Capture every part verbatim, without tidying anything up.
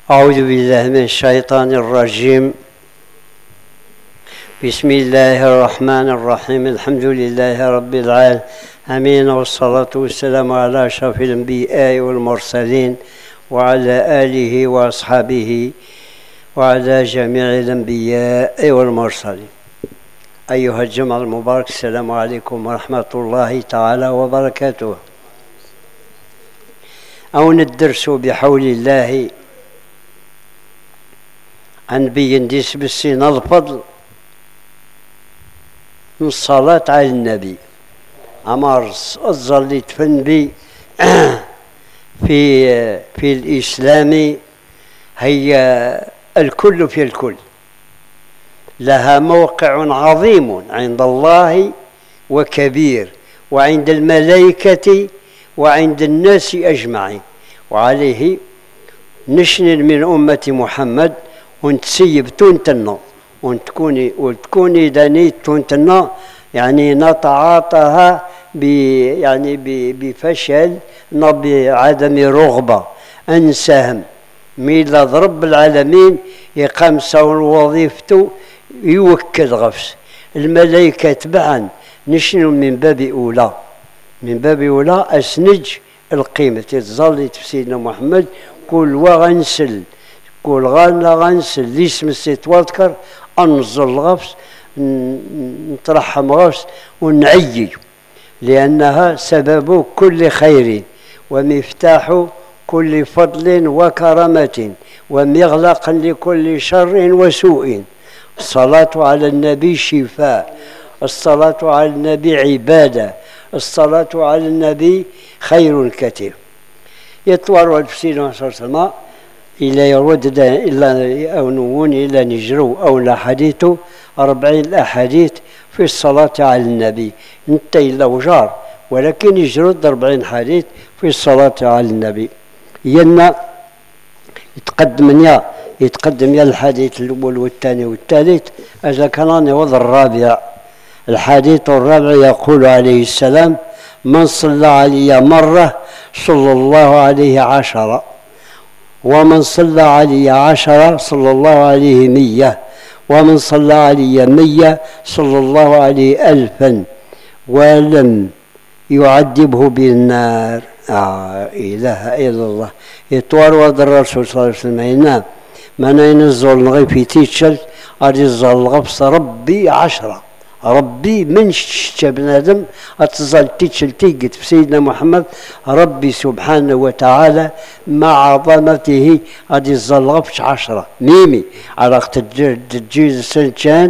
أعوذ بالله من الشيطان الرجيم. بسم الله الرحمن الرحيم. الحمد لله رب العالمين، والصلاة والسلام على أشرف الأنبياء والمرسلين وعلى آله وأصحابه وعلى جميع الأنبياء والمرسلين. أيها الجمع المبارك، السلام عليكم ورحمة الله تعالى وبركاته. أو ندرس بحول الله عن بينديس بالسين الفضل من الصلاة على النبي. أمر الظليت فنبي في في الإسلام هي الكل في الكل، لها موقع عظيم عند الله وكبير، وعند الملائكة وعند الناس أجمعين. وعليه نشنل من أمة محمد ونتسيب تونتنا ونتكوني وتكوني داني تونتنا، يعني نتعاطاها ب يعني بفشل بعدم رغبة أنساهم ميلاد رب العالمين يقام سور وظيفته يوكل غفس الملائكة تبعا. نشنو من باب أولى من باب أولى أسنج القيمة تظل في سيدنا محمد كل وغنسل كل غانا غنسل ليسم السيت واذكر أنزل غفس نترحم غفس ونعيي، لأنها سبب كل خير ومفتاح كل فضل وكرامة ومغلق لكل شر وسوء. الصلاة على النبي شفاء، الصلاة على النبي عبادة، الصلاة على النبي خير كثير. يطور الفسيل صلى الله عليه وسلم إلا يرد إلا أو نون إلا نجرو أو لا حديثه أربعين الأحاديث في الصلاة على النبي انت إلا وجار، ولكن يجرد أربعين حديث في الصلاة على النبي. ينا يتقدم يا يتقدم يا الحديث الأول والثاني والثالث. إذا كان وضع الرابع الحديث الرابع يقول عليه السلام: من صلى علي مرة صلى الله عليه عشرة، ومن صلى علي عشرة صلى الله عليه مية، ومن صلى علي مية صلى الله عليه ألفا، ولم يعذبه بالنار. آه إله إلا الله. يطور وضع الرسول صلى الله عليه وسلم هنا من ينزل نغي في تيتشل أرزل الغفص ربي عشرة، ربي من شتا بنادم أتزال تيتشل تيجت في سيدنا محمد ربي سبحانه وتعالى مع عظمته أرزل الغفص عشرة ميمي على تجيز سنتان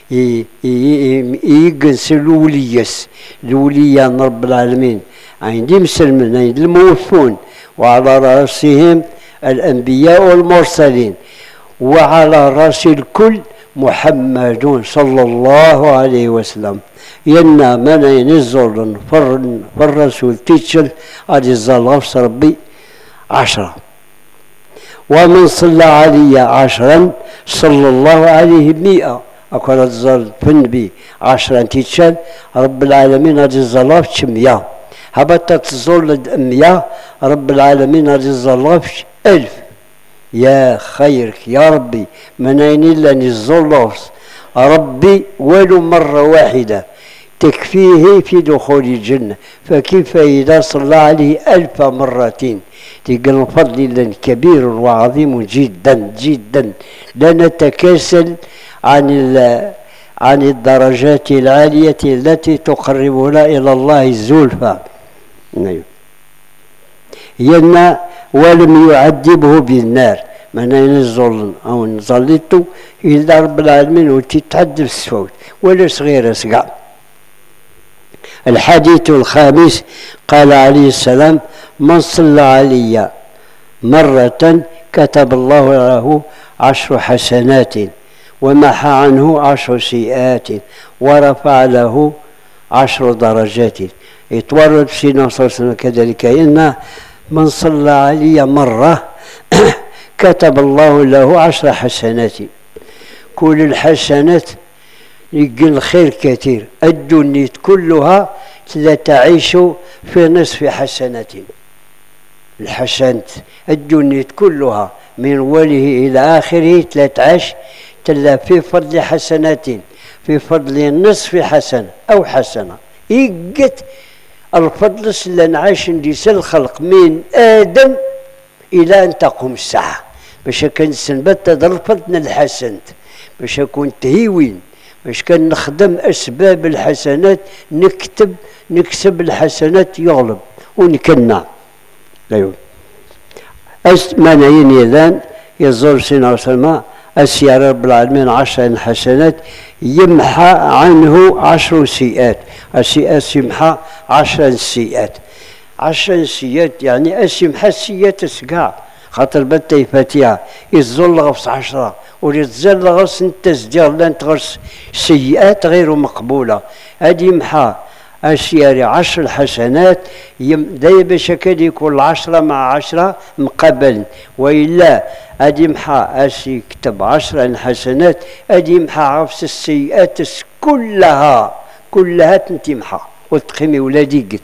يجنس الوليس الوليان رب العالمين عندي مسلمين عند الموفون، وعلى رأسهم الأنبياء والمرسلين، وعلى رأس الكل محمد صلى الله عليه وسلم. ينا من ينزل في الرسول تيتشل أجزال غفص ربي عشرة، ومن صلى علي عشرا صلى الله عليه مئة. أكون أجزال فنبي عشرا تيتشل رب العالمين أجزال غفص مئة. هبطت تزول مئة رب العالمين أجزال غفص ألف. يا خيرك يا ربي من أين إلا نزل ربي ولو مرة واحدة تكفيه في دخول الجنة، فكيف إذا صلى عليه ألف مرتين؟ تلقى الفضل كبير وعظيم جدا جدا. لا نتكاسل عن عن الدرجات العالية التي تقربنا إلى الله الزلفى. ينا ولم يعذبه بالنار، من ينزل أو نزلته إلا رب العالمين وتتعذب السفوت ولا صغيرة سقع. الحديث الخامس قال عليه السلام: من صلى علي مرة كتب الله له عشر حسنات ومحى عنه عشر سيئات ورفع له عشر درجات. يتورد سيدنا صلى الله عليه وسلم كذلك إن من صلى علي مرة كتب الله له عشر حسنات. كل الحسنات يقل الخير كثير، الدنيا كلها لا تعيش في نصف حسنة. الحسنات الدنيا كلها من وله إلى آخره ثلاثة عشر تلا في فضل حسنات، في فضل نصف حسنة أو حسنة. إيقت الفضل سلان عاش نديس الخلق من آدم إلى أن تقوم الساعة، باش كان سنبت هذا الفضل الحسنات، باش كون تهيوين، باش كان نخدم أسباب الحسنات، نكتب نكسب الحسنات يغلب ونكنع. أيوه مانعين إذن يزور سيدنا وسلم أسير رب العالمين عشر حسنات يمحى عنه عشر سيئات، السيئات يمحى عشر سيئات، عشر سيئات يعني أسيمحى السيئات تسقع خاطر بتي فاتحة يزول غفص عشرة ويتزل غص التسجير لان تغرس سيئات غير مقبولة. هذه يمحى أسير عشر حسنات دايما باش كان يكون عشرة مع عشرة مقابل، وإلا أدي يمحى أسي كتب عشرة حسنات أدي يمحى عفس السيئات كلها كلها تنتمحى وتقيمي ولادي قد.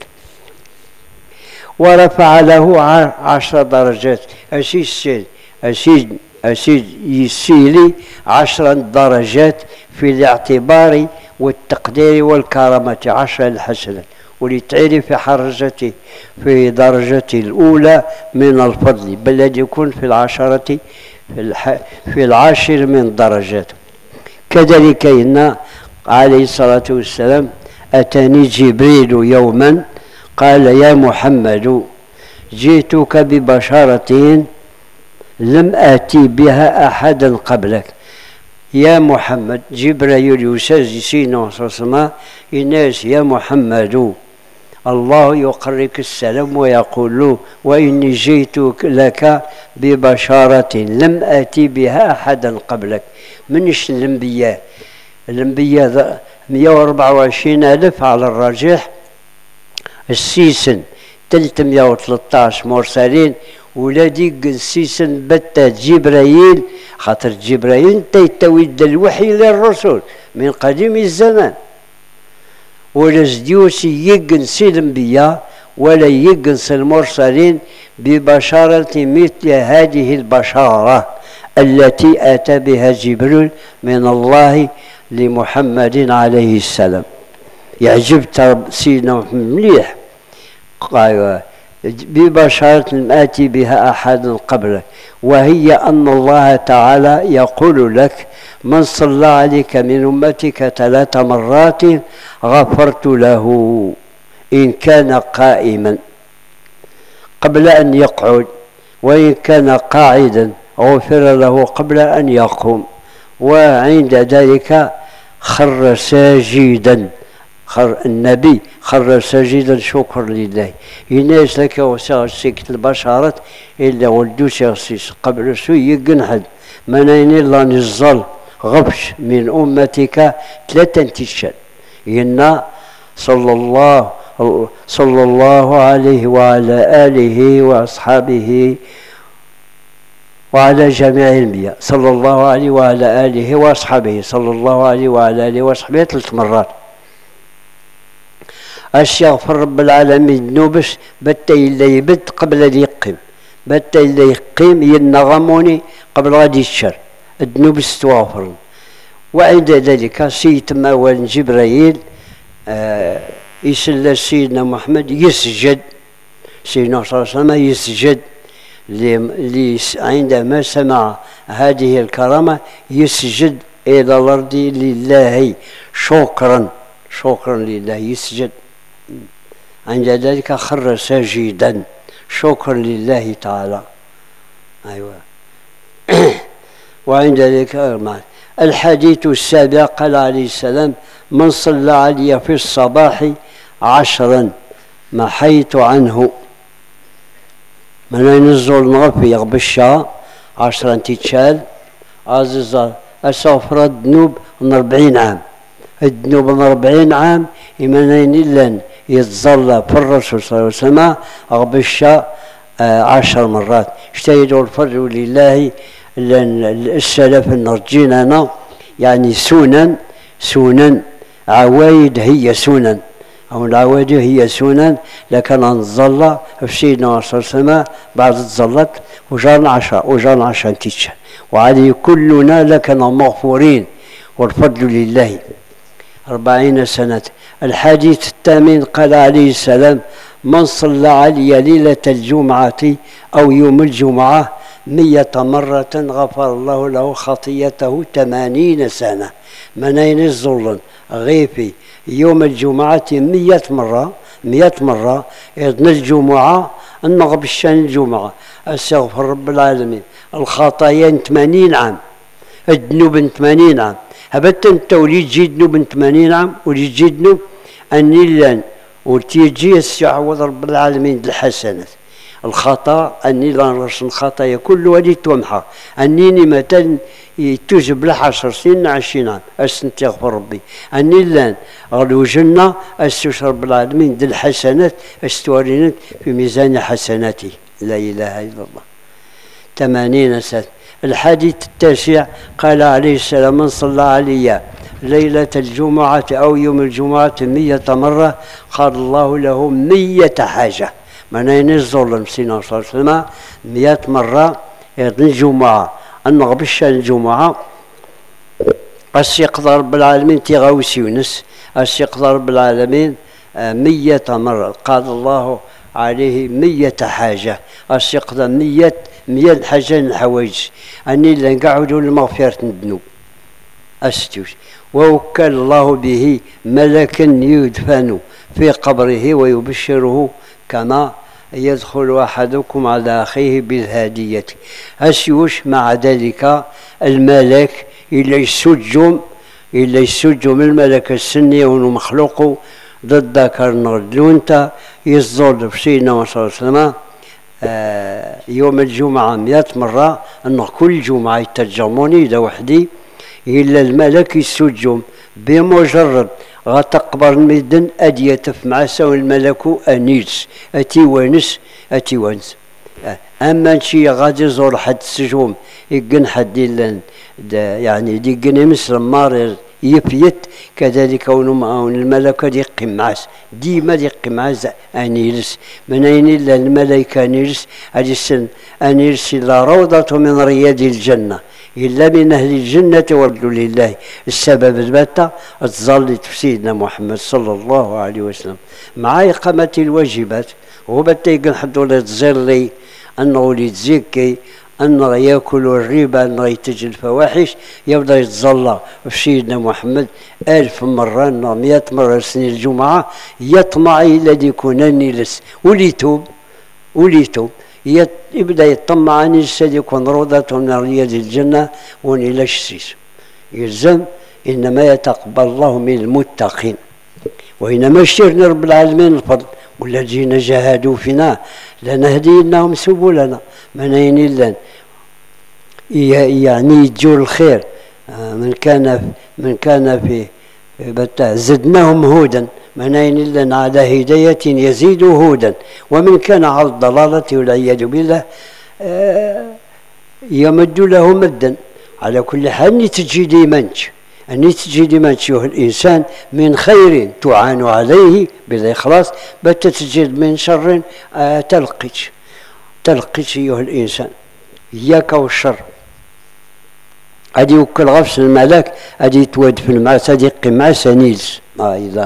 ورفع له عشر درجات، أسي السيد أسي أسي يسيلي عشر درجات في الاعتبار والتقدير والكرامة، عشر الحسنات ولتعرف في حرجته في درجته الأولى من الفضل، بل يكون في العشرة في, الح في العاشر من درجاته. كذلك إن عليه الصلاة والسلام أتاني جبريل يوما قال يا محمد جئتك ببشارة لم آتي بها أحدا قبلك. يا محمد جبريل يسازسين وصصما الناس يا محمد الله يقرك السلام ويقول له وإني جئت لك ببشارة لم آتي بها أحدا قبلك. منش الأنبياء الأنبياء مئة وأربعة وعشرين ألف على الراجح، السيسن ثلاثمئة وثلاثة عشر مرسلين ولادي السيسن بتا جبرائيل خاطر جبرائيل تيتويد الوحي للرسل من قديم الزمان، ولا زديوسي يقنس الانبياء ولا يقنس المرسلين ببشارة مثل هذه البشارة التي أتى بها جبريل من الله لمحمد عليه السلام. يعجب سيدنا محمد مليح قال ببشارة لم آتي بها أحد قبلك، وهي أن الله تعالى يقول لك من صلى عليك من أمتك ثلاث مرات غفرت له إن كان قائما قبل أن يقعد، وإن كان قاعدا غفر له قبل أن يقوم، وعند ذلك خر ساجدا. خر النبي خر ساجدا شكر لله. يناس لك وسيكت البشارات إلا ولدو شخصيس قبل سوء يقنحد منين الله نزل غبش من أمتك ثلاثة تشال إن صلى الله صلى الله عليه وعلى آله وأصحابه وعلى جميع الأنبياء صلى الله عليه وعلى آله وأصحابه صلى الله عليه وعلى آله وأصحابه ثلاث مرات. أستغفر رب العالمين ذنوبش بتا إلا يبد قبل أن يقيم، بتا إلا يقيم ينغموني قبل غادي الشر الذنوب استغفر. وعند ذلك سيتم أول جبرائيل آه يسلى سيدنا محمد يسجد، سيدنا صلى الله عليه وسلم يسجد عندما سمع هذه الكرامة يسجد إلى الأرض لله شكرا شكرا لله يسجد. عند ذلك خر ساجدا شكرا لله تعالى. أيوة. وعند ذلك الحديث السابع قال عليه السلام من صلى علي في الصباح عشرا محيت عنه من ينزل نغفي يغبشا عشرا تيتشال عزيزة أسافر الذنوب من أربعين عام، الذنوب من أربعين عام إيمانين إلا يتظل في الرسول صلى الله عليه وسلم أغبشا آه عشر مرات. اجتهدوا الفضل لله السلف نرجينا يعني سنن سنن عوايد هي سنن أو العوادي هي سنن، لكن نظل في سيدنا صلى الله عليه وسلم بعد تظلت وجان عشرة وجان عشرة تيتشا، وعليه كلنا لكن مغفورين والفضل لله. أربعين سنة. الحديث الثامن قال عليه السلام: من صلى علي ليلة الجمعة أو يوم الجمعة مية مرة غفر الله له خطيته ثمانين سنة. منين الظلم غيفي يوم الجمعة مية مرة مية مرة إذن الجمعة النغب الشان الجمعة أستغفر رب العالمين الخطايا ثمانين عام، الذنوب ثمانين عام. هبت انت ولي تجي ذنوب ثمانين عام ولي تجي ذنوب أني لان وتيجي استعوض رب العالمين بالحسنات. الخطا اني لا نرسم الخطايا كل ولي تومحى اني مثلا تجب له عشر سنين عشرين عام استغفر ربي اني لان غلو جنة استشرب رب العالمين ذي الحسنات استورينت في ميزان حسناتي. لا اله الا الله. ثمانين سنة. الحديث التاسع قال عليه السلام: من صلى علي ليلة الجمعة أو يوم الجمعة مية مرة قال الله له مية حاجة. منين الظلم سيدنا صلى الله عليه وسلم مئة مرة يظن الجمعة النغبش الجمعة أس يقدر رب العالمين تيغاوسي ونس أس يقدر رب العالمين مية مرة قال الله عليه مية حاجة أس يقدر مية مية حاجة الحوايج أني اللي نقعدوا لمغفرة الذنوب أستوش. ووكل الله به ملكا يدفن في قبره ويبشره كما يدخل أحدكم على أخيه بالهدية. أسيوش مع ذلك الملك إلا يسجم إلا يسجم الملك السني والمخلوق ضد ذكر نردلونتا يصدر في سيدنا صلى الله عليه وسلم آه يوم الجمعة مئة مرة أن كل جمعة يترجموني إلى وحدي إلا الملك يسجم بمجرد غتقبر الميدن أدي يتف مع سوى الملك أنيس أتي ونس أتي ونس. أما شي غادي يزور حد السجوم يقن حد إلا يعني ديقن مثل مارر يفيت كذلك ون الملكة ديقي معاس ديما ديقي معاس أنيلس من أين إلا الملائكة أنيلس أجسن أنيلس إلا روضة من رياض الجنة إلا من أهل الجنة والحمد لله. السبب البتة تظلت في سيدنا محمد صلى الله عليه وسلم مع إقامة الواجبات. هو بتا يقول حدو لي أنه ليتزكي أنه يأكل الربا أنه يتجي الفواحش يبدأ يتظلى في سيدنا محمد ألف مرة أنه مئة مرة سنين الجمعة يطمع إلى يكونني لس وليتوب وليتوب يبدأ يطمع أن يكون روضة من رياض الجنة ونيلا الشيس. يلزم إنما يتقبل الله من المتقين وإنما اشترنا رب العالمين الفضل والذين جاهدوا فينا لنهدينهم سبلنا. من أين إلا يعني يجوا الخير من كان من كان في بتاع زدناهم هودا. من أين إلا على هداية يزيد هودا ومن كان على الضلالة والعياذ بالله يمد له مدا. على كل حال تجي لمنش أن تجي لمنش الإنسان من خير تعان عليه بالإخلاص بتتجد من شر تلقيش تلقيش أيها الإنسان إياك والشر. أدي وكل غفص الملاك أدي تود في المعس أدي قمع سنيلس ما إله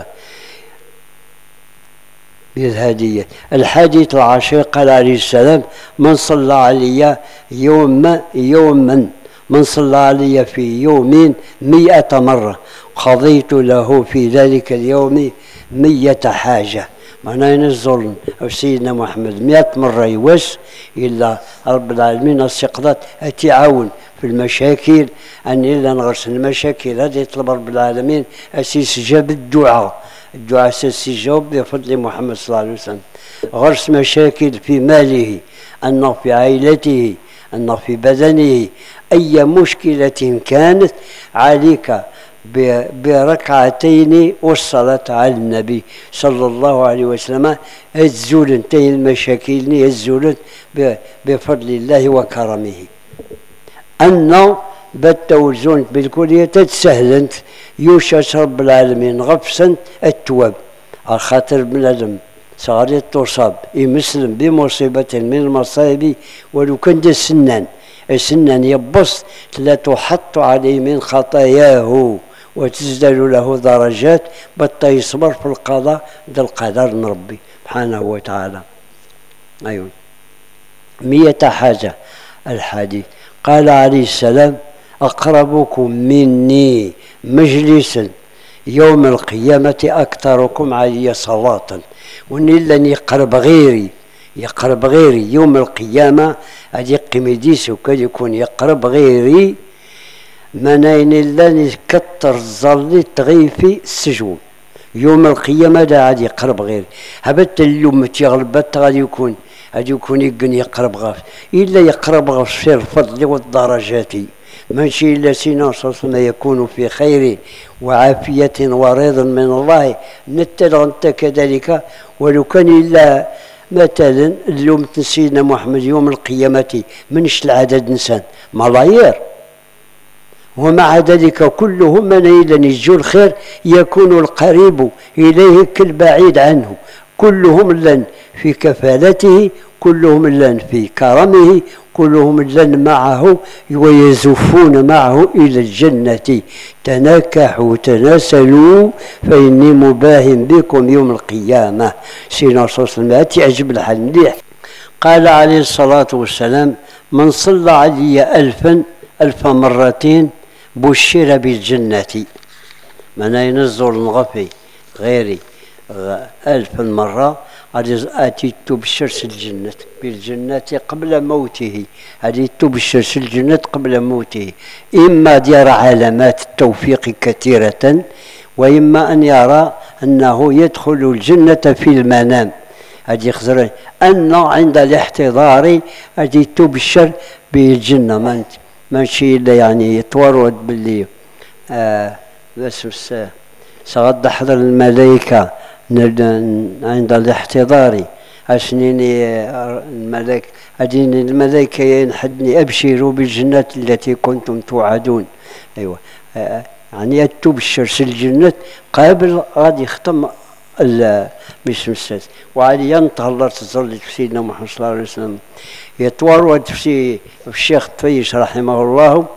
بالهدية. الحديث العاشر قال عليه السلام: من صلى علي يوما يوما من صلى علي في يوم مئة مرة قضيت له في ذلك اليوم مية حاجة. معناه الظلم أو سيدنا محمد مئة مرة يوس إلا رب العالمين استقضت أتعاون في المشاكل أن إلا نغرس المشاكل هذه يطلب رب العالمين أسيس جاب الدعاء الدعاء سيجاوب بفضل محمد صلى الله عليه وسلم. غرس مشاكل في ماله أنه في عائلته أنه في بدنه أي مشكلة كانت عليك بركعتين والصلاة على النبي صلى الله عليه وسلم الزولن تين المشاكل الزولن بفضل الله وكرمه. أنه بالتوزن بالكلية تسهلنت يوشش رب العالمين غفصا التواب على خاطر بنادم صغير تصاب يمسلم بمصيبة من المصائب ولو كان دا سنان السنان يبص لا تحط عليه من خطاياه وتزداد له درجات بطا يصبر في القضاء دا القدر من ربي سبحانه وتعالى. أيوة مية حاجة الحديث. قال عليه السلام أقربكم مني مجلسا يوم القيامة أكثركم علي صلاة. وني لن يقرب غيري يقرب غيري يوم القيامة هذه قميديس وكاد يكون يقرب غيري منين لن يكتر الظل تغيفي السجون يوم القيامة دا عاد يقرب غيري. هبت اليوم تيغلبت غادي يكون غادي يكون يقن يقرب غاف إلا يقرب غاف في الفضل والدرجات ماشي إلا سينا ما يكون في خير وعافية ورضا من الله نتلغ أنت كذلك. ولو كان إلا مثلا اليوم سيدنا محمد يوم القيامة منش العدد إنسان ملايير ومع ذلك كلهم من إذا يجوا الخير يكون القريب إليه كالبعيد عنه كلهم لن في كفالته كلهم لن في كرمه كلهم لن معه ويزفون معه إلى الجنة. تناكحوا تناسلوا فإني مباهم بكم يوم القيامة. سيدنا صلى الله عليه وسلم تعجب الحال مليح. قال عليه الصلاة والسلام من صلى علي ألفا ألف مرتين بشر بالجنة. من ينزل الغفي غيري ألف مرة أتيت تبشر الجنة بالجنة قبل موته. هذه تبشر الجنة قبل موته إما يرى علامات التوفيق كثيرة وإما أن يرى أنه يدخل الجنة في المنام. هذه خزر أن عند الاحتضار هذه تبشر بالجنة ماشي إلا يعني يتورد باللي آه بس سغد حضر الملائكة عند الاحتضار أسنيني الملائكة أدين الملائكة ينحدني أبشروا بالجنة التي كنتم توعدون. أيوة يعني تبشر الجنة قبل غادي يختم باسم السادس وعلي ينتهى الله تظل في سيدنا محمد صلى الله عليه وسلم. يتورد في الشيخ طفيش رحمه الله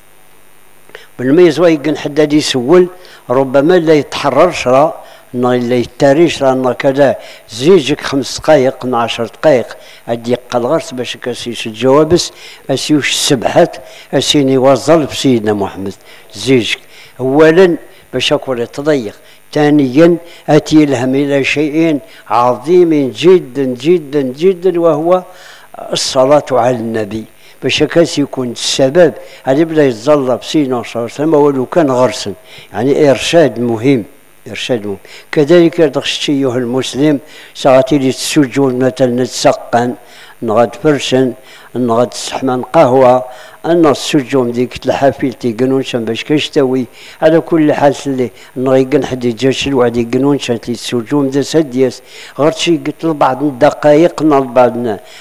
بالميز ويقن حداد يسول ربما لا يتحرر شرا لا يتاريش لأن كذا زيجك خمس دقائق من عشر دقائق أدي قلغرس باش كاسيش الجوابس أسيوش السبحات أسيني وظل في سيدنا محمد زيجك أولا باش أكون تضيق ثانيا أتي الهم إلى شيء عظيم جدا جدا جدا وهو الصلاة على النبي باش كاس يكون السبب هذا بدا يتظل بسيدنا صلى الله عليه وسلم ولو كان غرسا يعني إرشاد مهم إرشاد مهم. كذلك دخشتي أيها المسلم ساعتي للسجود مثلا نتسقن نغاد فرشن نغاد سحمان قهوة أن السجون ديك الحافل تيقنون شان باش كيشتوي على كل حال اللي نغيقن حد يجاش الوعد يقنون شان تي السجون دا سدياس غير شي قلت لبعض الدقائق بعض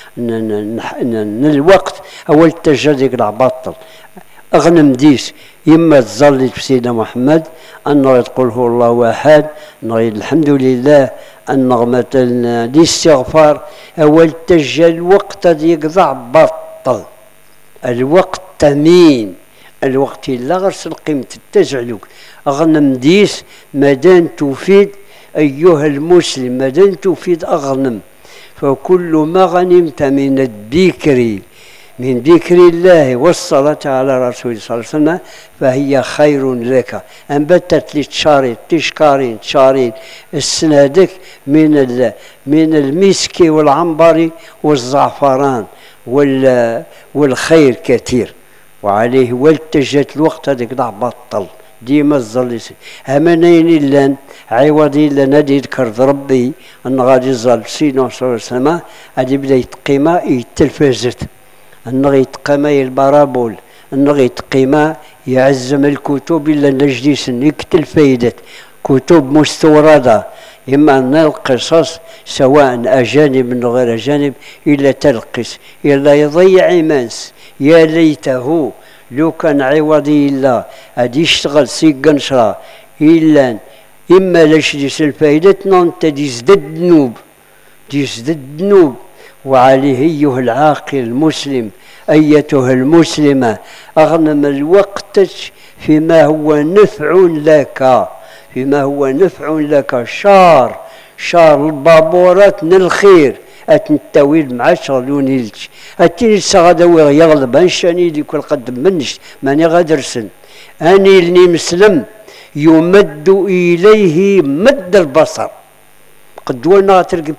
الوقت أول تجا ديك العباطل أغنم ديس إما تظل في سيدنا محمد أن نغيد قل هو الله أحد نغيد الحمد لله أن نغمة الاستغفار أول تجا الوقت يقضع بطل الوقت تمين الوقت لا غرس قيمة التجعلك أغنم ديس مدان تفيد أيها المسلم مدان تفيد أغنم فكل ما غنمت من الذكر من ذكر الله والصلاة على رسول الله صلى الله عليه وسلم فهي خير لك. أنبتت لي تشارين تشكارين تشارين السنادك من من المسك والعنبر والزعفران والخير كثير وعليه والتجت الوقت هذاك ضع بطل ديما الظل همنين إلا عوضي إلا نادي يذكر ربي أن غادي يظل سيدنا صلى الله عليه وسلم غادي يبدا يتقيما يتلفزت أن يتقيما البرابول أن يتقيما يعزم الكتب إلا نجلس يكتل فايدة كتب مستوردة إما أن القصص سواء أجانب من غير أجانب إلا تلقس إلا يضيع إيمانس يا ليته لو كان عوضي إلا غادي يشتغل سي قنشرة إلا إما لاش ديس الفايدتنا أنت ديزداد الذنوب ديزداد الذنوب. وعليه أيها العاقل المسلم أيتها المسلمة أغنم الوقت فيما هو نفع لك فيما هو نفع لك. شار شار البابورات من الخير أتنتويل مع شغلون يلتش أتيني سغداوي يغلب أنشاني دي كل قد منش ماني غادرسن أني اللي مسلم يمد إليه مد البصر. قد وانا ترقب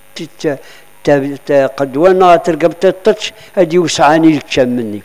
قد وانا ترقب تتش هادي وسعاني الكشام مني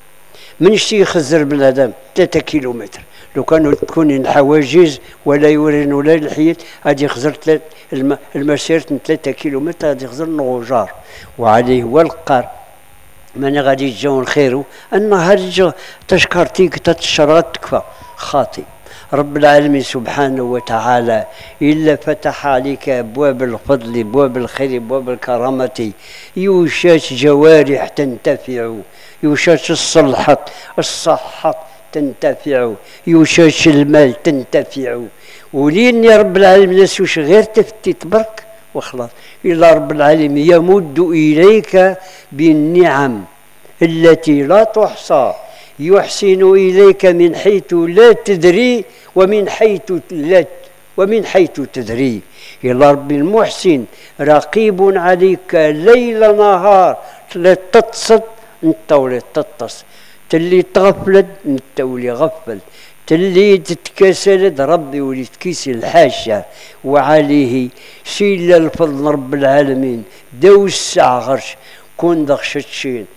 من شي يخزر بنادم ثلاثة كيلومتر. لو كانوا تكون الحواجز ولا يورين ولا الحيط هادي يخزر المسيرة ثلاثة كيلومتر هادي يخزر نغوجار. وعليه هو القار ماني غادي يجاو الخير أن هادي تشكرتيك تتشرات تكفى خاطي. رب العالمين سبحانه وتعالى إلا فتح عليك أبواب الفضل أبواب الخير أبواب الكرامة يوشاش جوارح تنتفع يوشاش الصلحة الصحة تنتفع يوشاش المال تنتفع. ولين يا رب العالمين نسوش غير تفتي تبرك وخلاص. إلا رب العالمين يمد إليك بالنعم التي لا تحصى يحسن إليك من حيث لا تدري ومن حيث لا ومن حيث تدري. إلا ربي المحسن رقيب عليك ليل نهار لا تتصد انت ولا تتص تلي تغفلت انت ولا غفل تلي تتكاسلد ربي ولي تكيسل حاشا. وعليه سيل الفضل رب العالمين داو الساعة غرش كون دخشتشين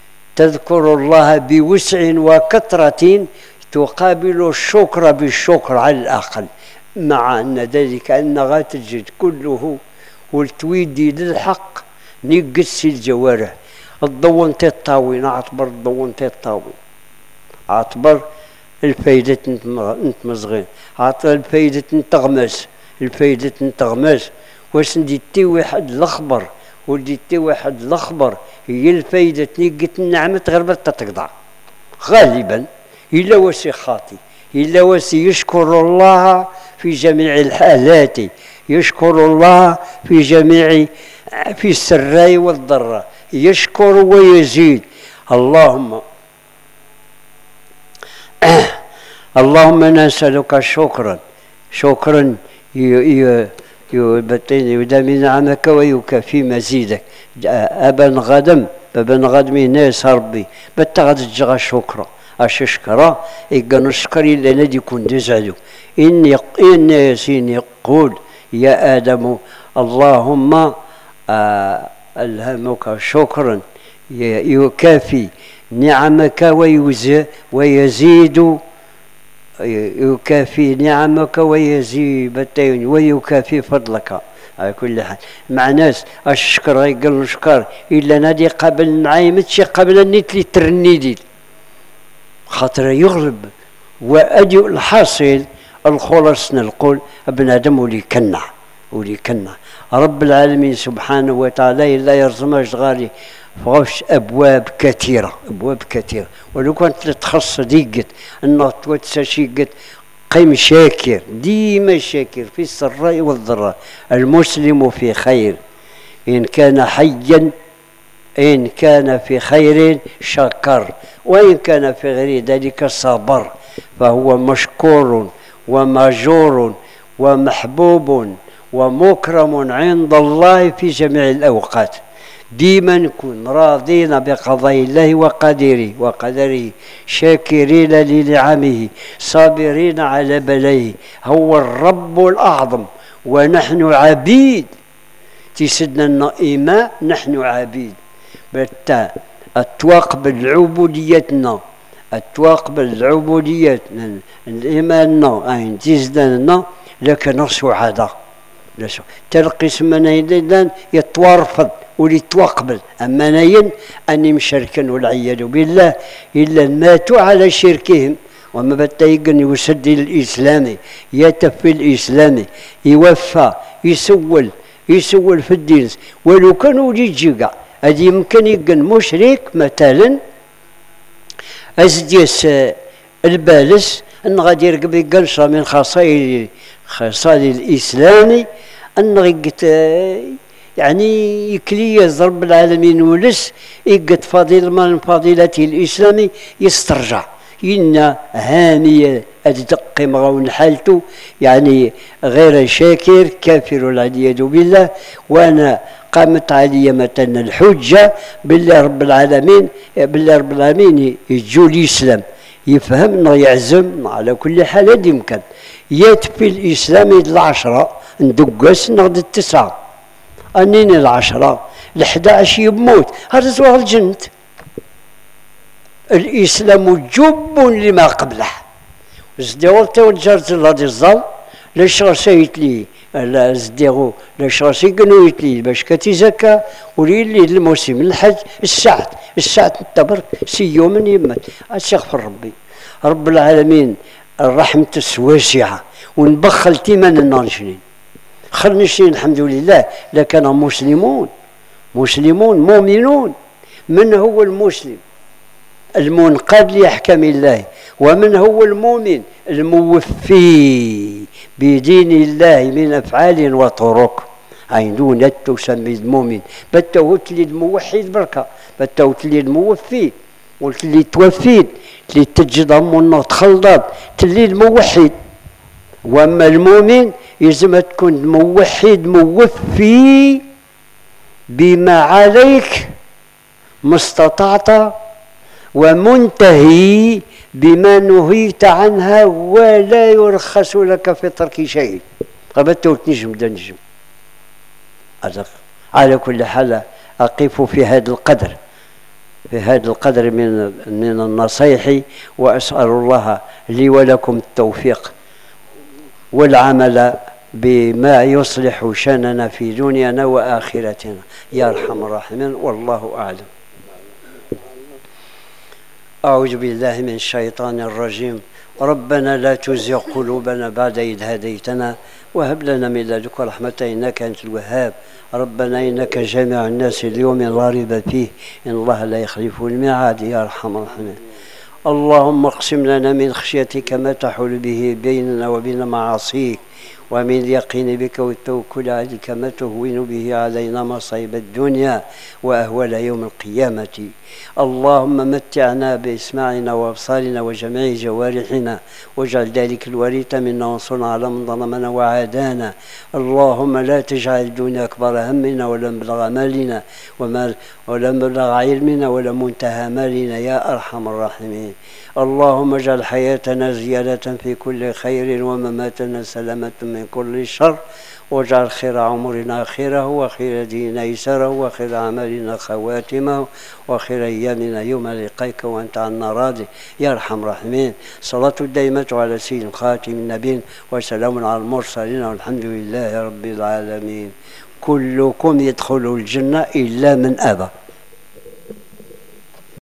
تذكر الله بوسع وكثرة تقابل الشكر بالشكر على الأقل. مع أن ذلك أن غاتجد كله والتويدي للحق نقص الجوارح. الضوان تطاوي نعتبر الضوان تطاوي اعتبر الفايدة نتمزغين عطى الفايدة نتغمس الفايدة نتغمس واش نديتي واحد الأخبر وديتي واحد الأخبر هي الفايدة نيقت النعمة غير تتقطع غالبا. إلا وسي خاطي إلا وسي يشكر الله في جميع الحالات يشكر الله في جميع في السراء والضراء يشكر ويزيد. اللهم اللهم نسألك شكرا شكرا يدام نعمك ويكفي مزيدك. أبا غدم أبا غدم ناس ربي بتغد الجغا شكرا أش شكرا إيقا نشكر إلا ندي كون دزعلو إن إن ياسين يقول يا آدم اللهم آه ألهمك شكرا يكافي نعمك ويزيد يكافي نعمك ويزيد ويكافي فضلك. على كل حال مع ناس الشكر يقول شكر إلا نادي قبل نعيمتش قبل النتلي ترنيدي خاطر يغلب. وأجي الحاصل الخلاص نقول ابن آدم ولي كنا ولي كنا رب العالمين سبحانه وتعالى إلا يرزمش غالي فغوش أبواب كثيرة أبواب كثيرة. ولو كانت تخص ديقت أنه توتساشيقت قيم شاكر ديما شاكر في السراء والضراء. المسلم في خير إن كان حيا إن كان في خير شكر وإن كان في غير ذلك صبر فهو مشكور ومأجور ومحبوب ومكرم عند الله في جميع الأوقات. ديما نكون راضين بقضاء الله وقدره وقدره شاكرين لنعمه صابرين على بليه. هو الرب الأعظم ونحن عبيد تسدنا النائمة نحن عبيد. بالتالي التواقبل عبوديتنا التواقبل عبوديتنا الإيماننا أين تزدنا لكن سعداء تلقي سمنا يدان يتوارفض وليتوقبل. أما نين أني مشركا والعياذ بالله إلا ماتوا على شركهم. وما بتايقن يسد الإسلامي يتفي الإسلامي يوفى يسول يسول في الدين. ولو كانوا يجيقا هذه يمكن يقن مشرك مثلا أزديس البالس أن غادي يركب قنشرة من خصائل خصال الإسلام أن غيقت يعني يكليز رب العالمين ولس يقت فضيل من فضيلته الإسلامي يسترجع إن هانية أدق مغون حالته يعني غير شاكر كافر والعياذ بالله. وأنا قامت علي مثلا الحجة بالله رب العالمين بالله رب العالمين يجو الإسلام يفهم يعزم على كل حال هذا يمكن ياتفي الإسلام العشرة ندقس نغد التسعة أنين العشرة الحداعش يموت هذا زوار الجنة. الإسلام جب لما قبله زديغو توجرت الله دي الظل لشغل سيت لي لا زديغو لشغل سيقنو يتلي باش كتزكى وليلي الموسم الحج السعد السعد التبرك سي يوم يمت استغفر ربي رب العالمين الرحمة الواسعة ونبخل تيمان النار شنين خلنا شنين الحمد لله لكن مسلمون مسلمون مؤمنون. من هو المسلم؟ المنقاد لأحكام الله. ومن هو المؤمن؟ الموفي بدين الله من أفعال وطرق عندنا تسمي المؤمن بتوت لي الموحد بركة بتوت لي الموفي قلت لي توفيد اللي تجد أمنا تخلط تلي الموحد. وأما المؤمن يلزم تكون موحد موفي بما عليك ما استطعت ومنتهي بما نهيت عنها ولا يرخص لك في ترك شيء. قبلت نجم ده نجم على كل حال أقف في هذا القدر في هذا القدر من من النصيحة وأسأل الله لي ولكم التوفيق والعمل بما يصلح شأننا في دنيانا وآخرتنا يا أرحم الراحمين. والله أعلم. أعوذ بالله من الشيطان الرجيم. ربنا لا تزغ قلوبنا بعد إذ هديتنا وهب لنا من لدنك رحمة إنك أنت الوهاب. ربنا إنك جامع الناس اليوم لا ريب فيه إن الله لا يخلف الميعاد يا أرحم الراحمين. اللهم اقسم لنا من خشيتك ما تحول به بيننا وبين معاصيك ومن اليقين بك والتوكل عليك ما تهون به علينا مصائب الدنيا وأهوال يوم القيامة. اللهم متعنا بإسماعنا وأبصارنا وجميع جوارحنا واجعل ذلك الوريث منا وانصرنا على من ظلمنا وعادانا. اللهم لا تجعل الدنيا أكبر همنا ولا مبلغ مالنا ولا مبلغ علمنا ولا منتهى مالنا يا أرحم الراحمين. اللهم اجعل حياتنا زيادة في كل خير ومماتنا سلامة من كل شر واجعل خير عمرنا خيره وخير ديننا يسره وخير عملنا خواتمه وخير أيامنا يوم لقائك وأنت عنا راضي يا أرحم الراحمين. صلاة دائمة على سيد خاتم النبيين وسلام على المرسلين والحمد لله رب العالمين. كلكم يدخل الجنة إلا من أبى.